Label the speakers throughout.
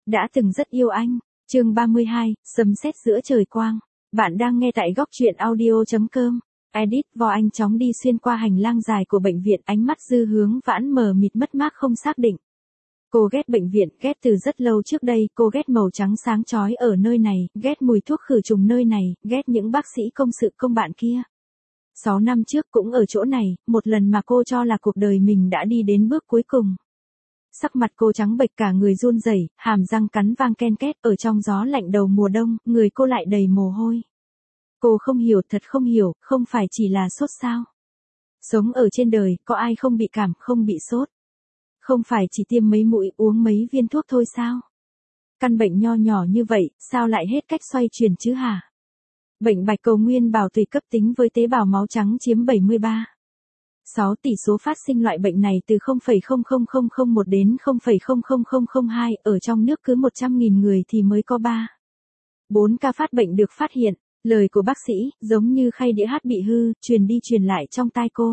Speaker 1: Đã từng rất yêu anh. Chương 32, sấm sét giữa trời quang. Bạn đang nghe tại góc truyện audio.com. Edit Vo anh chóng đi xuyên qua hành lang dài của bệnh viện, ánh mắt Dư Hướng Vãn mờ mịt mất mát không xác định. Cô ghét bệnh viện, ghét từ rất lâu trước đây, cô ghét màu trắng sáng chói ở nơi này, ghét mùi thuốc khử trùng nơi này, ghét những bác sĩ công sự công bạn kia. 6 năm trước cũng ở chỗ này, một lần mà cô cho là cuộc đời mình đã đi đến bước cuối cùng. Sắc mặt cô trắng bệch, cả người run rẩy, hàm răng cắn vang ken két, ở trong gió lạnh đầu mùa đông, người cô lại đầy mồ hôi. Cô không hiểu, thật không hiểu, không phải chỉ là sốt sao? Sống ở trên đời, có ai không bị cảm, không bị sốt? Không phải chỉ tiêm mấy mũi, uống mấy viên thuốc thôi sao? Căn bệnh nho nhỏ như vậy, sao lại hết cách xoay chuyển chứ hả? Bệnh bạch cầu nguyên bào tùy cấp tính với tế bào máu trắng chiếm 73,6 tỷ số phát sinh loại bệnh này từ 0,00001 đến 0,00002, ở trong nước cứ 100.000 người thì mới có 3-4 ca phát bệnh được phát hiện. Lời của bác sĩ, giống như khay đĩa hát bị hư, truyền đi truyền lại trong tai cô.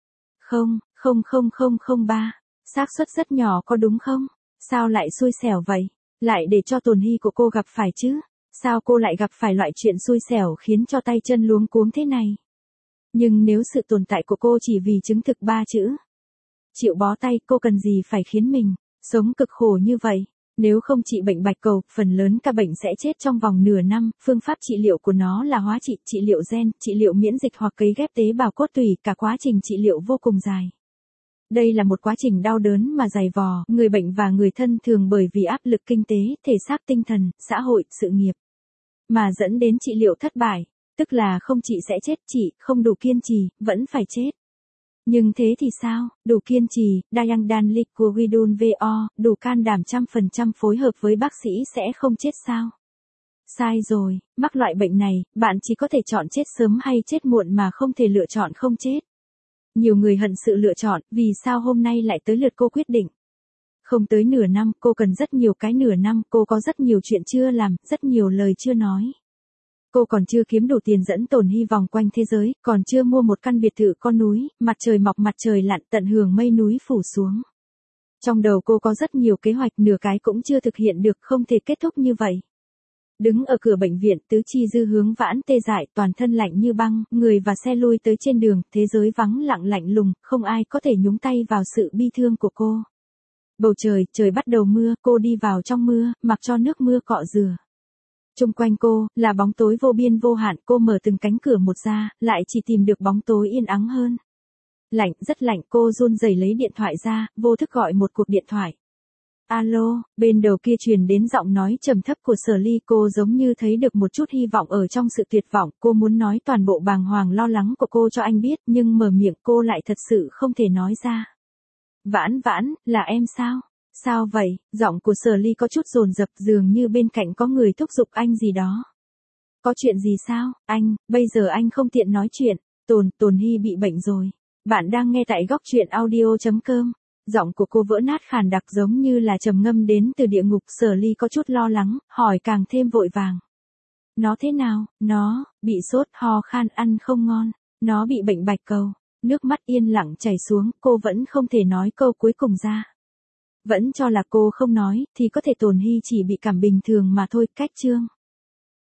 Speaker 1: 0,00003, xác suất rất nhỏ có đúng không? Sao lại xui xẻo vậy? Lại để cho Tồn Hy của cô gặp phải chứ? Sao cô lại gặp phải loại chuyện xui xẻo khiến cho tay chân luống cuống thế này? Nhưng nếu sự tồn tại của cô chỉ vì chứng thực 3 chữ chịu bó tay, cô cần gì phải khiến mình sống cực khổ như vậy? Nếu không trị bệnh bạch cầu, phần lớn ca bệnh sẽ chết trong vòng nửa năm. Phương pháp trị liệu của nó là hóa trị, trị liệu gen, trị liệu miễn dịch hoặc cấy ghép tế bào cốt tủy, cả quá trình trị liệu vô cùng dài. Đây là một quá trình đau đớn mà dày vò, người bệnh và người thân thường bởi vì áp lực kinh tế, thể xác tinh thần, xã hội, sự nghiệp, mà dẫn đến trị liệu thất bại. Tức là không trị sẽ chết, trị, không đủ kiên trì, vẫn phải chết. Nhưng thế thì sao? Đủ kiên trì, Dayang Dan Liquidun VO, đủ can đảm 100% phối hợp với bác sĩ sẽ không chết sao? Sai rồi, mắc loại bệnh này, bạn chỉ có thể chọn chết sớm hay chết muộn mà không thể lựa chọn không chết. Nhiều người hận sự lựa chọn, vì sao hôm nay lại tới lượt cô quyết định? Không tới nửa năm, cô cần rất nhiều cái nửa năm, cô có rất nhiều chuyện chưa làm, rất nhiều lời chưa nói. Cô còn chưa kiếm đủ tiền dẫn Tồn Hy vòng quanh thế giới, còn chưa mua một căn biệt thự con núi, mặt trời mọc mặt trời lặn, tận hưởng mây núi phủ xuống. Trong đầu cô có rất nhiều kế hoạch, nửa cái cũng chưa thực hiện được, không thể kết thúc như vậy. Đứng ở cửa bệnh viện, tứ chi Dư Hướng Vãn tê dại, toàn thân lạnh như băng, người và xe lui tới trên đường, thế giới vắng lặng lạnh lùng, không ai có thể nhúng tay vào sự bi thương của cô. Bầu trời bắt đầu mưa, cô đi vào trong mưa, mặc cho nước mưa cọ rửa. Chung quanh cô, là bóng tối vô biên vô hạn, cô mở từng cánh cửa một ra, lại chỉ tìm được bóng tối yên ắng hơn. Lạnh, rất lạnh, cô run rẩy lấy điện thoại ra, vô thức gọi một cuộc điện thoại. Alo, bên đầu kia truyền đến giọng nói trầm thấp của Sở Ly, cô giống như thấy được một chút hy vọng ở trong sự tuyệt vọng, cô muốn nói toàn bộ bàng hoàng lo lắng của cô cho anh biết, nhưng mở miệng cô lại thật sự không thể nói ra. Vãn Vãn, là em sao? Sao vậy? Giọng của Sở Ly có chút dồn dập, dường như bên cạnh có người thúc giục anh gì đó. Có chuyện gì sao? Anh, bây giờ anh không tiện nói chuyện. Tồn Hy bị bệnh rồi. Bạn đang nghe tại góc truyện audio.com. Giọng của cô vỡ nát khàn đặc, giống như là trầm ngâm đến từ địa ngục. Sở Ly có chút lo lắng, hỏi càng thêm vội vàng. Nó thế nào? Nó bị sốt, ho khan, ăn không ngon. Nó bị bệnh bạch cầu. Nước mắt yên lặng chảy xuống, cô vẫn không thể nói câu cuối cùng ra. Vẫn cho là cô không nói, thì có thể Tồn Hy chỉ bị cảm bình thường mà thôi. Cách chương